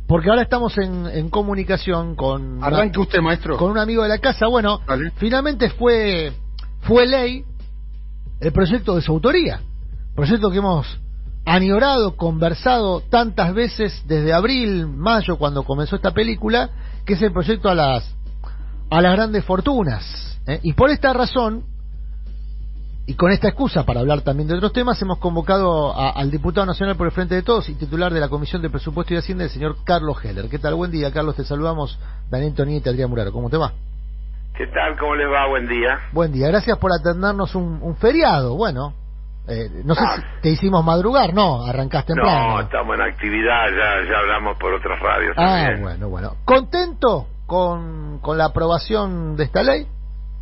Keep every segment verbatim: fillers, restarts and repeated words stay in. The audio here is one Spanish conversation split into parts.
porque ahora estamos en, en comunicación con... Arranque una, usted, maestro. Con un amigo de la casa. Bueno, ¿Vale? Finalmente fue, fue ley el proyecto de su autoría. Proyecto que hemos añorado, conversado tantas veces desde abril, mayo, cuando comenzó esta película, que es el proyecto a las, a las grandes fortunas. ¿eh? Y por esta razón... Y con esta excusa, para hablar también de otros temas, hemos convocado a, al diputado nacional por el Frente de Todos y titular de la Comisión de Presupuesto y Hacienda, el señor Carlos Heller. ¿Qué tal? Buen día, Carlos, te saludamos. Daniel Toniete, Adrián Muraro, ¿cómo te va? ¿Qué tal? ¿Cómo les va? Buen día. Buen día, gracias por atendernos un, un feriado. Bueno, eh, no sé ah. si te hicimos madrugar, ¿no? Arrancaste temprano. No, estamos en actividad, ya ya hablamos por otras radios Ah, también. bueno, bueno. ¿Contento con, con la aprobación de esta ley?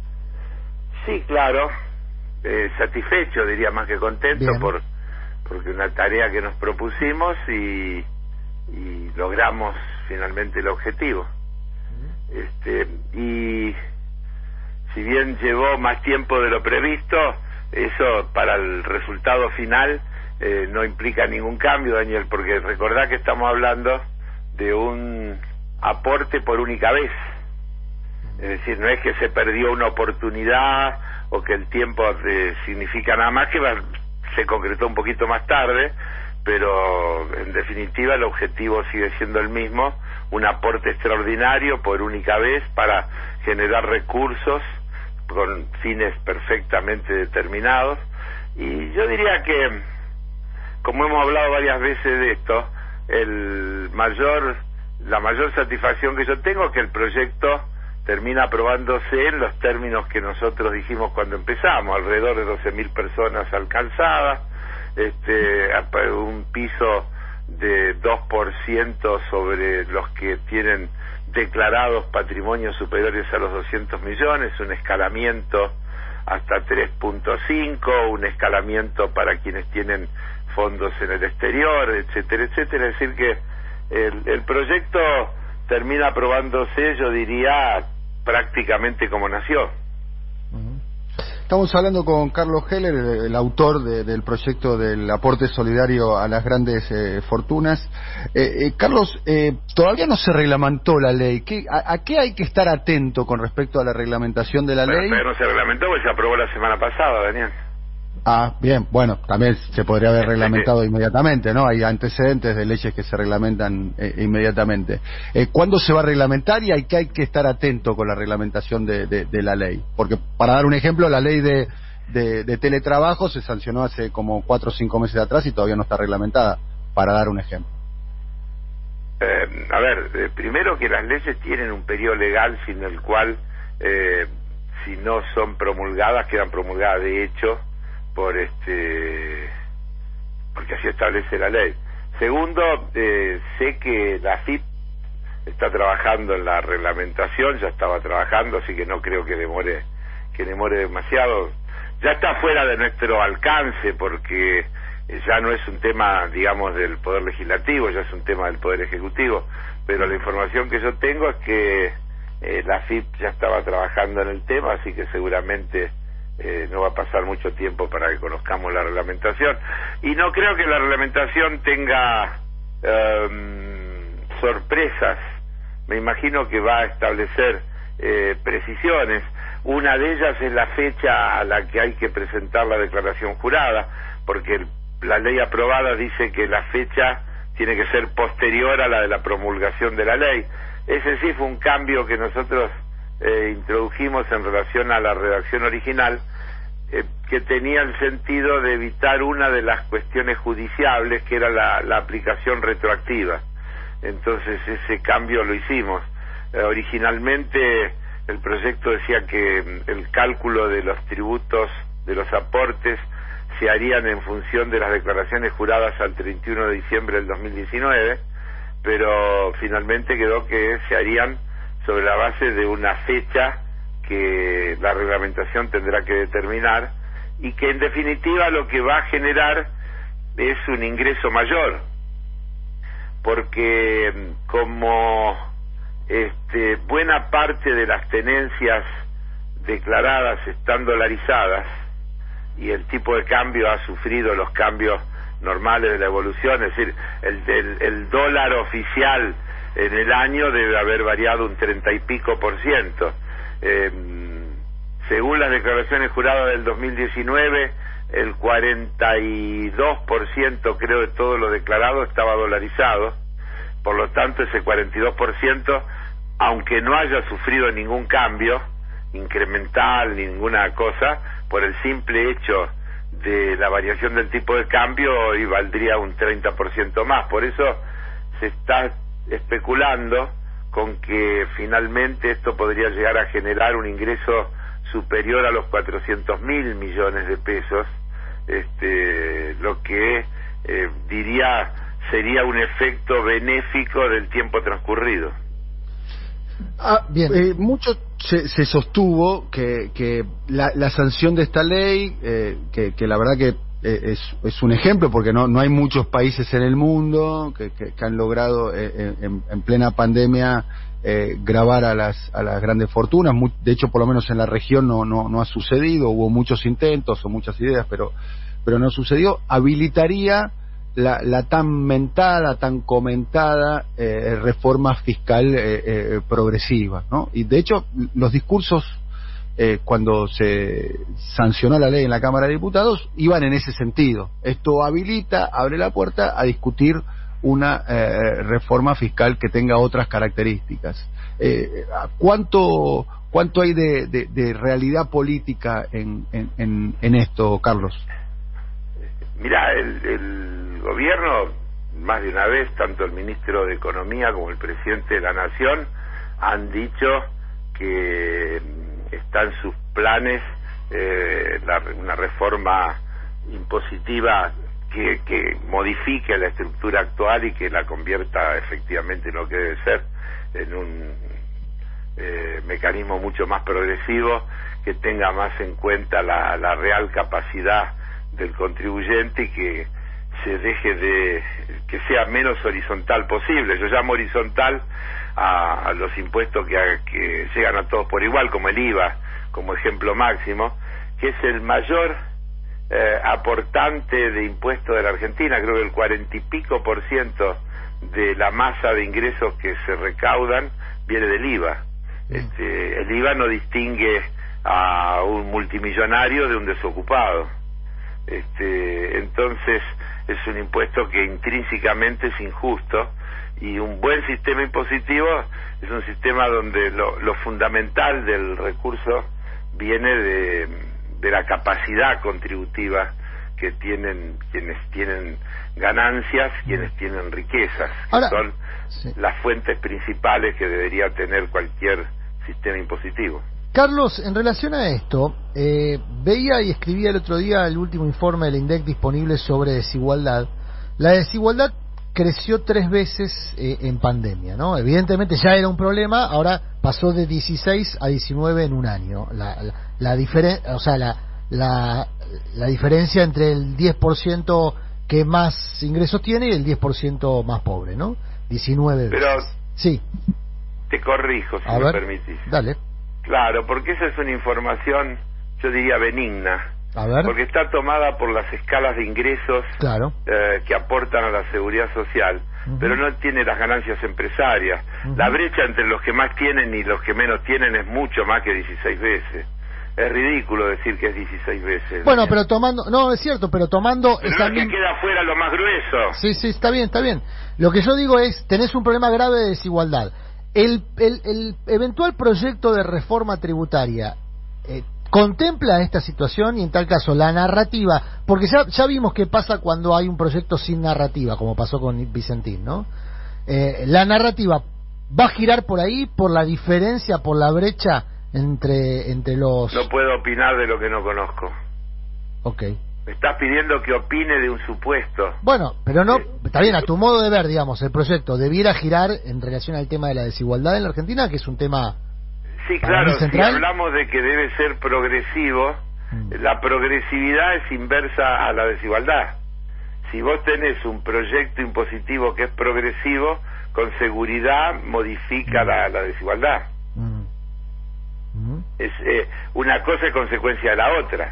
Sí, claro. Eh, satisfecho, diría, más que contento. Bien. por porque una tarea que nos propusimos y, y logramos finalmente el objetivo. Uh-huh. Este y si bien llevó más tiempo de lo previsto, eso para el resultado final eh, no implica ningún cambio, Daniel, porque recordá que estamos hablando de un aporte por única vez. Es decir, no es que se perdió una oportunidad o que el tiempo eh, significa nada más, que va, se concretó un poquito más tarde, pero en definitiva el objetivo sigue siendo el mismo, un aporte extraordinario por única vez para generar recursos con fines perfectamente determinados. Y yo diría que, como hemos hablado varias veces de esto, el mayor la mayor satisfacción que yo tengo es que el proyecto termina aprobándose en los términos que nosotros dijimos cuando empezamos, alrededor de doce mil personas alcanzadas, este, un piso de dos por ciento sobre los que tienen declarados patrimonios superiores a los doscientos millones, un escalamiento hasta tres punto cinco, un escalamiento para quienes tienen fondos en el exterior, etcétera, etcétera. Es decir que el, el proyecto termina aprobándose, yo diría, prácticamente como nació. Estamos hablando con Carlos Heller, el, el autor de, del proyecto del aporte solidario a las grandes eh, fortunas. Eh, eh, Carlos, eh, todavía no se reglamentó la ley. ¿Qué, a, ¿A qué hay que estar atento con respecto a la reglamentación de la pero, ley? Pero no se reglamentó porque se aprobó la semana pasada, Daniel. Ah, bien, bueno, también se podría haber reglamentado inmediatamente, ¿no? Hay antecedentes de leyes que se reglamentan eh, inmediatamente. Eh, ¿Cuándo se va a reglamentar y hay que, hay que estar atento con la reglamentación de, de, de la ley? Porque, para dar un ejemplo, la ley de, de, de teletrabajo se sancionó hace como cuatro o cinco meses atrás y todavía no está reglamentada, para dar un ejemplo. Eh, a ver, eh, primero que las leyes tienen un periodo legal sin el cual, eh, si no son promulgadas, quedan promulgadas de hecho, por este porque así establece la ley. Segundo, eh, sé que la A F I P está trabajando en la reglamentación, ya estaba trabajando, así que no creo que demore que demore demasiado. Ya está fuera de nuestro alcance porque ya no es un tema, digamos, del Poder Legislativo, ya es un tema del Poder Ejecutivo, pero la información que yo tengo es que eh, la A F I P ya estaba trabajando en el tema, así que seguramente Eh, no va a pasar mucho tiempo para que conozcamos la reglamentación, y no creo que la reglamentación tenga um, sorpresas. Me imagino que va a establecer eh, precisiones. Una de ellas es la fecha a la que hay que presentar la declaración jurada, porque el, la ley aprobada dice que la fecha tiene que ser posterior a la de la promulgación de la ley. Ese sí fue un cambio que nosotros Eh, introdujimos en relación a la redacción original, eh, que tenía el sentido de evitar una de las cuestiones judiciables, que era la, la aplicación retroactiva. Entonces ese cambio lo hicimos. Eh, originalmente el proyecto decía que el cálculo de los tributos, de los aportes, se harían en función de las declaraciones juradas al treinta y uno de diciembre del dos mil diecinueve, pero finalmente quedó que se harían sobre la base de una fecha que la reglamentación tendrá que determinar, y que en definitiva lo que va a generar es un ingreso mayor, porque como este, buena parte de las tenencias declaradas están dolarizadas y el tipo de cambio ha sufrido los cambios normales de la evolución, es decir, el, el, el dólar oficial en el año debe haber variado un treinta y pico por ciento. Eh, según las declaraciones juradas del dos mil diecinueve, el cuarenta y dos por ciento creo de todo lo declarado estaba dolarizado. Por lo tanto, ese cuarenta y dos por ciento, aunque no haya sufrido ningún cambio incremental, ninguna cosa, por el simple hecho de la variación del tipo de cambio, hoy valdría un treinta por ciento más. Por eso se está especulando con que finalmente esto podría llegar a generar un ingreso superior a los cuatrocientos mil millones de pesos, este, lo que eh, diría sería un efecto benéfico del tiempo transcurrido. Ah, bien. Eh, mucho se, se sostuvo que, que la, la sanción de esta ley, eh, que, que la verdad que eh, es, es un ejemplo, porque no, no hay muchos países en el mundo que, que, que han logrado eh, en, en plena pandemia eh, gravar a las, a las grandes fortunas. Muy, de hecho, por lo menos en la región no, no, no ha sucedido. Hubo muchos intentos o muchas ideas, pero, pero no sucedió. Habilitaría La, la tan mentada, tan comentada eh, reforma fiscal eh, eh, progresiva, ¿no? Y de hecho, los discursos eh, cuando se sancionó la ley en la Cámara de Diputados iban en ese sentido. Esto habilita, abre la puerta a discutir una eh, reforma fiscal que tenga otras características. Eh, ¿cuánto, cuánto hay de, de, de realidad política en, en, en esto, Carlos? Mirá, el, el gobierno, más de una vez, tanto el ministro de Economía como el presidente de la Nación, han dicho que está en sus planes eh, la, una reforma impositiva que, que modifique la estructura actual y que la convierta efectivamente en lo que debe ser, en un eh, mecanismo mucho más progresivo, que tenga más en cuenta la, la real capacidad del contribuyente y que se deje de, que sea menos horizontal posible. Yo llamo horizontal a, a los impuestos que, a, que llegan a todos por igual, como el I V A, como ejemplo máximo, que es el mayor eh, aportante de impuestos de la Argentina. Creo que el cuarenta y pico por ciento de la masa de ingresos que se recaudan viene del I V A. Este, el I V A no distingue a un multimillonario de un desocupado. Este, entonces es un impuesto que intrínsecamente es injusto, y un buen sistema impositivo es un sistema donde lo, lo fundamental del recurso viene de, de la capacidad contributiva que tienen quienes tienen ganancias, quienes tienen riquezas, que Ahora, son sí. las fuentes principales que debería tener cualquier sistema impositivo. Carlos, en relación a esto, eh, veía y escribía el otro día el último informe del INDEC disponible sobre desigualdad. La desigualdad creció tres veces eh, en pandemia, ¿no? Evidentemente ya era un problema, ahora pasó de dieciséis a diecinueve en un año. La, la, la diferen, o sea, la, la, la diferencia entre el diez por ciento que más ingresos tiene y el diez por ciento más pobre, ¿no? diecinueve veces. Pero sí. Te corrijo, si a me ver, permitís. Dale. Claro, porque esa es una información, yo diría, benigna. A ver. Porque está tomada por las escalas de ingresos claro. eh, que aportan a la seguridad social, uh-huh. pero no tiene las ganancias empresarias. Uh-huh. La brecha entre los que más tienen y los que menos tienen es mucho más que dieciséis veces. Es ridículo decir que es dieciséis veces. Bueno, pero tomando, no, es cierto, pero tomando... Pero esa no es que queda fuera lo más grueso. Sí, sí, está bien, está bien. Lo que yo digo es, tenés un problema grave de desigualdad. El, el, el eventual proyecto de reforma tributaria eh, contempla esta situación, y en tal caso la narrativa, porque ya, ya vimos qué pasa cuando hay un proyecto sin narrativa, como pasó con Vicentín, ¿no? Eh, la narrativa va a girar por ahí, por la diferencia, por la brecha entre, entre los... No puedo opinar de lo que no conozco. Ok. Me estás pidiendo que opine de un supuesto. Bueno, pero no, está bien, a tu modo de ver, digamos, el proyecto debiera girar en relación al tema de la desigualdad en la Argentina, que es un tema... Sí, claro, si hablamos de que debe ser progresivo, mm. la progresividad es inversa a la desigualdad. Si vos tenés un proyecto impositivo que es progresivo, con seguridad modifica mm. la, la desigualdad. Mm. Mm. Es eh, una cosa es consecuencia de la otra.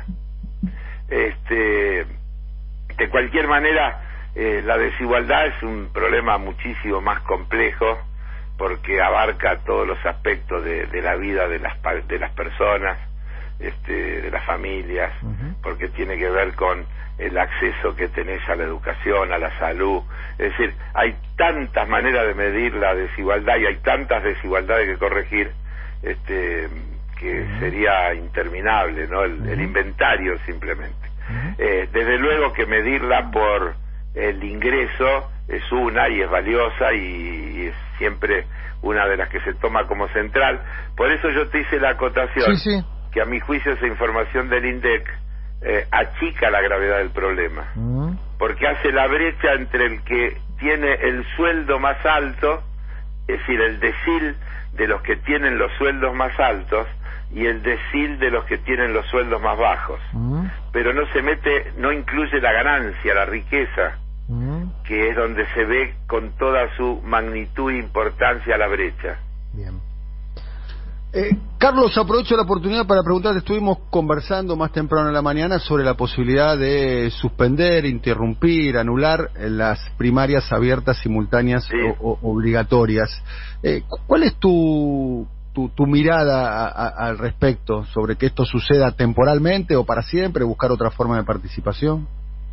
Este, de cualquier manera, eh, la desigualdad es un problema muchísimo más complejo porque abarca todos los aspectos de, de la vida de las de las personas, este, de las familias, uh-huh. porque tiene que ver con el acceso que tenés a la educación, a la salud. Es decir, hay tantas maneras de medir la desigualdad y hay tantas desigualdades que corregir, este, que uh-huh. sería interminable, ¿no? El, uh-huh. el inventario simplemente. Uh-huh. Eh, desde luego que medirla por el ingreso es una y es valiosa y, y es siempre una de las que se toma como central. Por eso yo te hice la acotación, sí, sí. que a mi juicio esa información del INDEC eh, achica la gravedad del problema, uh-huh. porque hace la brecha entre el que tiene el sueldo más alto, es decir, el decil de los que tienen los sueldos más altos, y el decil de los que tienen los sueldos más bajos. Uh-huh. Pero no se mete, no incluye la ganancia, la riqueza, uh-huh. que es donde se ve con toda su magnitud e importancia la brecha. Bien. Eh, Carlos, aprovecho la oportunidad para preguntarte, estuvimos conversando más temprano en la mañana sobre la posibilidad de suspender, interrumpir, anular las primarias abiertas, simultáneas sí. o, o obligatorias. Eh, ¿Cuál es tu, tu, tu mirada a, a, al respecto sobre que esto suceda temporalmente o para siempre, buscar otra forma de participación?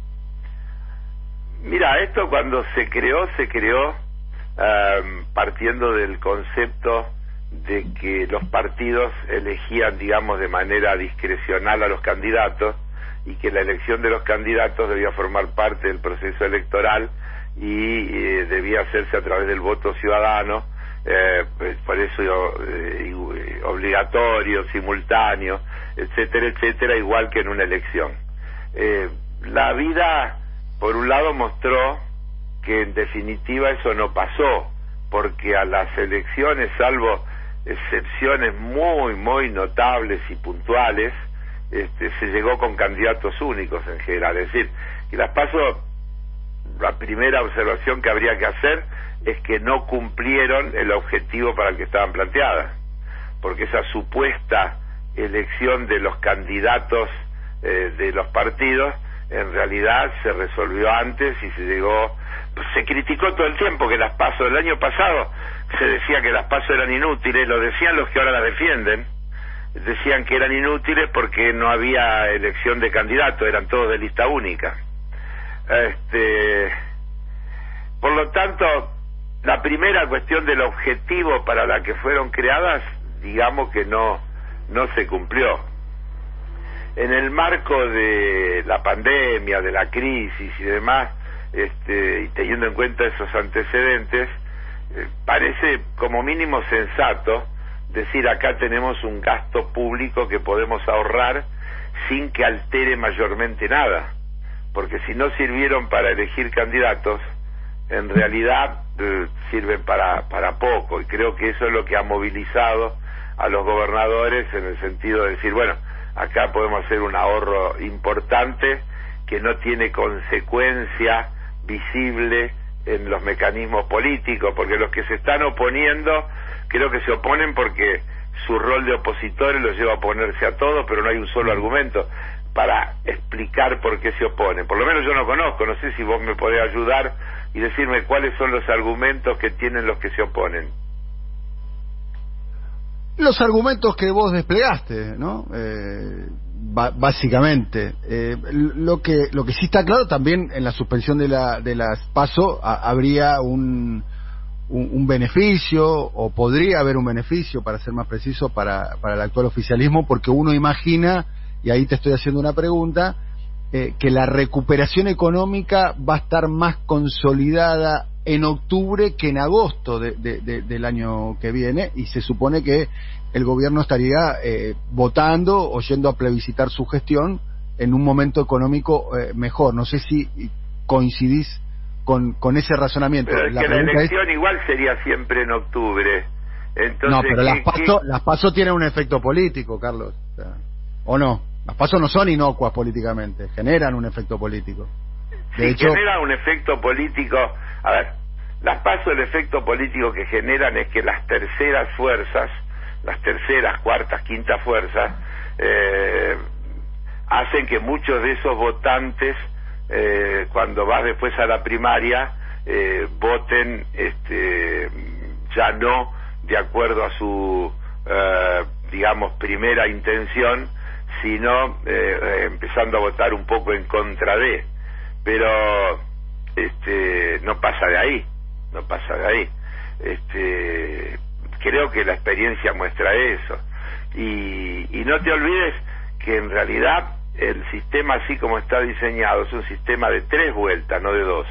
Mira, esto cuando se creó, se creó um, partiendo del concepto de que los partidos elegían, digamos, de manera discrecional a los candidatos y que la elección de los candidatos debía formar parte del proceso electoral y eh, debía hacerse a través del voto ciudadano, eh, pues, por eso eh, obligatorio, simultáneo, etcétera, etcétera, igual que en una elección. Eh, la vida, por un lado, mostró que en definitiva eso no pasó, porque a las elecciones, salvo excepciones muy, muy notables y puntuales, este, se llegó con candidatos únicos en general. Es decir, que las PASO, la primera observación que habría que hacer es que no cumplieron el objetivo para el que estaban planteadas, porque esa supuesta elección de los candidatos eh, de los partidos en realidad se resolvió antes y se llegó, pues, se criticó todo el tiempo que las PASO del año pasado se decía que las PASO eran inútiles, lo decían los que ahora las defienden, decían que eran inútiles porque no había elección de candidatos, eran todos de lista única. Este, por lo tanto, la primera cuestión del objetivo para la que fueron creadas, digamos que no, no se cumplió. En el marco de la pandemia, de la crisis y demás, este, y teniendo en cuenta esos antecedentes, eh, parece como mínimo sensato decir acá tenemos un gasto público que podemos ahorrar sin que altere mayormente nada, porque si no sirvieron para elegir candidatos, en realidad eh, sirven para, para poco, y creo que eso es lo que ha movilizado a los gobernadores en el sentido de decir, bueno, acá podemos hacer un ahorro importante que no tiene consecuencia visible en los mecanismos políticos, porque los que se están oponiendo, creo que se oponen porque su rol de opositores los lleva a oponerse a todo, pero no hay un solo argumento para explicar por qué se oponen. Por lo menos yo no conozco, no sé si vos me podés ayudar y decirme cuáles son los argumentos que tienen los que se oponen. Los argumentos que vos desplegaste, ¿no? Eh, básicamente, eh, lo que lo que sí está claro también en la suspensión de la de las PASO a, habría un, un un beneficio, o podría haber un beneficio, para ser más preciso, para para el actual oficialismo, porque uno imagina, y ahí te estoy haciendo una pregunta, eh, que la recuperación económica va a estar más consolidada en octubre que en agosto de, de, de, del año que viene, y se supone que el gobierno estaría eh, votando o yendo a plebiscitar su gestión en un momento económico eh, mejor. No sé si coincidís con, con ese razonamiento. Pero es la que la elección es... igual sería siempre en octubre. Entonces, no, pero ¿qué, las PASO, qué... las PASO tienen un efecto político, Carlos. O, sea, ¿o no? Las PASO no son inocuas políticamente, generan un efecto político. De sí, hecho, genera un efecto político. A ver, las PASO, el efecto político que generan es que las terceras fuerzas, las terceras, cuartas, quintas fuerzas, eh, hacen que muchos de esos votantes, eh, cuando vas después a la primaria, eh, voten este, ya no de acuerdo a su, eh, digamos, primera intención, sino eh, empezando a votar un poco en contra de, pero este no pasa de ahí, no pasa de ahí. Este, creo que la experiencia muestra eso, y, y no te olvides que en realidad el sistema así como está diseñado es un sistema de tres vueltas, no de dos,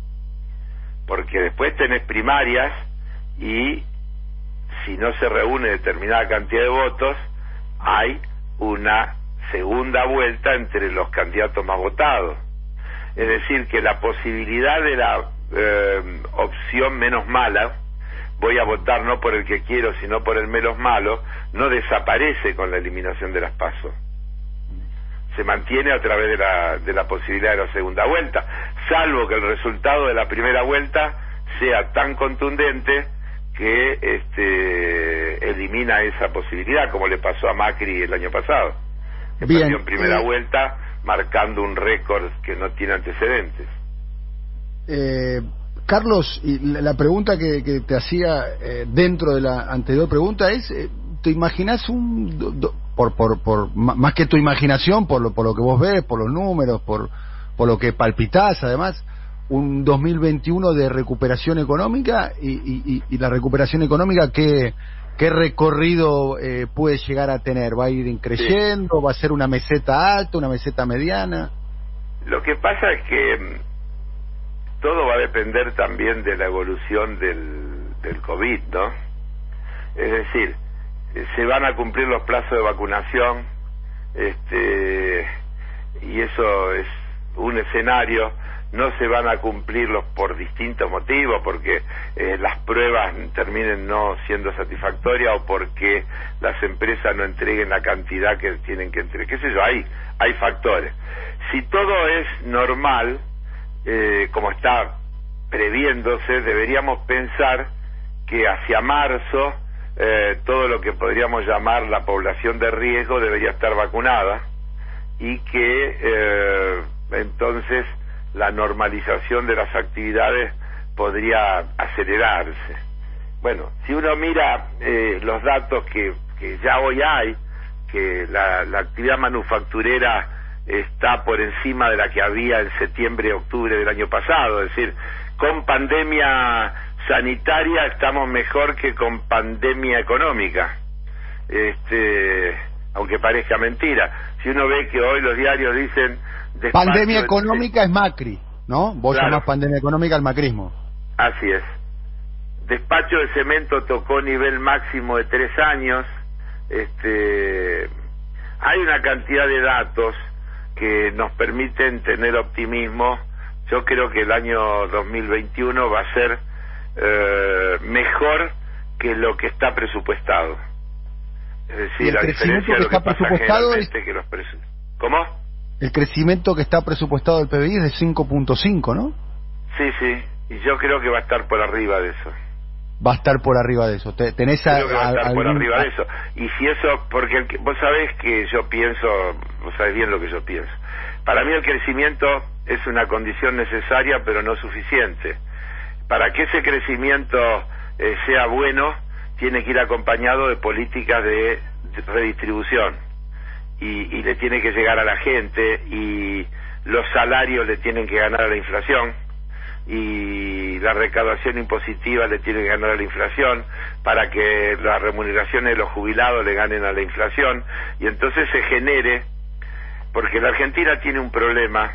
porque después tenés primarias y si no se reúne determinada cantidad de votos, hay una segunda vuelta entre los candidatos más votados. Es decir, que la posibilidad de la eh, opción menos mala, voy a votar no por el que quiero, sino por el menos malo, no desaparece con la eliminación de las PASO. Se mantiene a través de la, de la posibilidad de la segunda vuelta, salvo que el resultado de la primera vuelta sea tan contundente que este, elimina esa posibilidad, como le pasó a Macri el año pasado, que Bien, perdió en primera eh, vuelta, marcando un récord que no tiene antecedentes. Eh, Carlos, y la, la pregunta que, que te hacía eh, dentro de la anterior pregunta es, eh, ¿te imaginas un... Do, do, por, por, por más que tu imaginación, por lo, por lo que vos ves, por los números, por, por lo que palpitás, además, un dos mil veintiuno de recuperación económica y, y, y la recuperación económica, ¿qué, qué recorrido eh, puede llegar a tener? ¿Va a ir creciendo? Sí. ¿Va a ser una meseta alta, una meseta mediana? Lo que pasa es que todo va a depender también de la evolución del, del COVID, ¿no? Es decir, se van a cumplir los plazos de vacunación, este, y eso es un escenario. No se van a cumplirlos por distintos motivos, porque eh, las pruebas terminen no siendo satisfactorias o porque las empresas no entreguen la cantidad que tienen que entregar, qué sé yo, hay, hay factores. Si todo es normal, eh, como está previéndose, deberíamos pensar que hacia marzo eh, todo lo que podríamos llamar la población de riesgo debería estar vacunada, y que eh, entonces la normalización de las actividades podría acelerarse. Bueno, si uno mira eh, los datos que, que ya hoy hay, que la, la actividad manufacturera está por encima de la que había en septiembre, octubre del año pasado, es decir, con pandemia sanitaria estamos mejor que con pandemia económica, este, aunque parezca mentira. Si uno ve que hoy los diarios dicen pandemia económica, es Macri, ¿no? Vos claro. llamás pandemia económica al macrismo. Así es. Despacho de cemento tocó nivel máximo de tres años. Este, hay una cantidad de datos que nos permiten tener optimismo. Yo creo que el año dos mil veintiuno va a ser eh, mejor que lo que está presupuestado. Es decir, a diferencia de lo que, que pasa generalmente es... que los presu... ¿Cómo? El crecimiento que está presupuestado del P B I es de cinco punto cinco, ¿no? Sí, sí, y yo creo que va a estar por arriba de eso. Va a estar por arriba de eso. ¿Tenés creo a, que va a estar algún... por arriba de eso. Y si eso, porque el, vos sabés que yo pienso, vos sabés bien lo que yo pienso. Para mí el crecimiento es una condición necesaria, pero no suficiente. Para que ese crecimiento eh, sea bueno, tiene que ir acompañado de políticas de, de redistribución. Y, y le tiene que llegar a la gente, y los salarios le tienen que ganar a la inflación, y la recaudación impositiva le tiene que ganar a la inflación, para que las remuneraciones de los jubilados le ganen a la inflación, y entonces se genere, porque la Argentina tiene un problema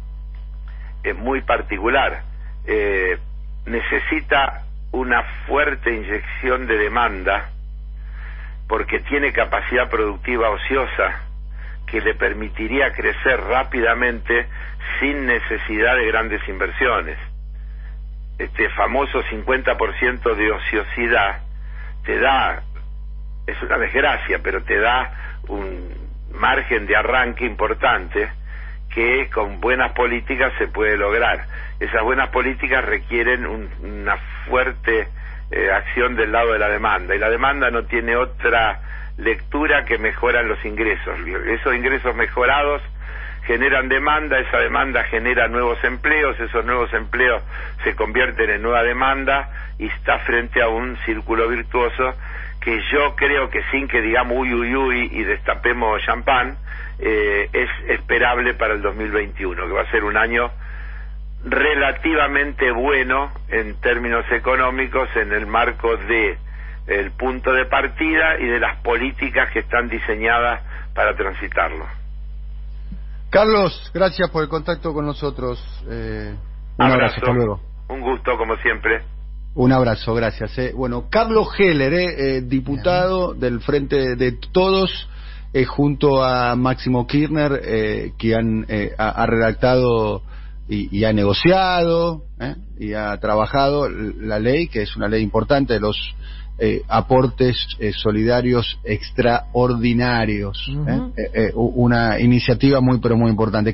eh, muy particular, eh, necesita una fuerte inyección de demanda, porque tiene capacidad productiva ociosa, que le permitiría crecer rápidamente sin necesidad de grandes inversiones. Este famoso cincuenta por ciento de ociosidad te da, es una desgracia, pero te da un margen de arranque importante que con buenas políticas se puede lograr. Esas buenas políticas requieren un, una fuerte eh, acción del lado de la demanda, y la demanda no tiene otra lectura que mejoran los ingresos. Esos ingresos mejorados generan demanda, esa demanda genera nuevos empleos, esos nuevos empleos se convierten en nueva demanda y está frente a un círculo virtuoso que yo creo que, sin que digamos uy uy uy y destapemos champán, eh, es esperable para el dos mil veintiuno, que va a ser un año relativamente bueno en términos económicos en el marco de el punto de partida y de las políticas que están diseñadas para transitarlo. Carlos, gracias por el contacto con nosotros. Eh, un abrazo, abrazo, hasta luego. Un gusto, como siempre. Un abrazo, gracias. Eh. Bueno, Carlos Heller, eh, eh, diputado del Frente de Todos, eh, junto a Máximo Kirchner, eh, que han, eh, ha, ha redactado y, y ha negociado eh, y ha trabajado la ley, que es una ley importante de los eh, aportes eh, solidarios extraordinarios. Uh-huh. eh, eh, una iniciativa muy, pero muy importante.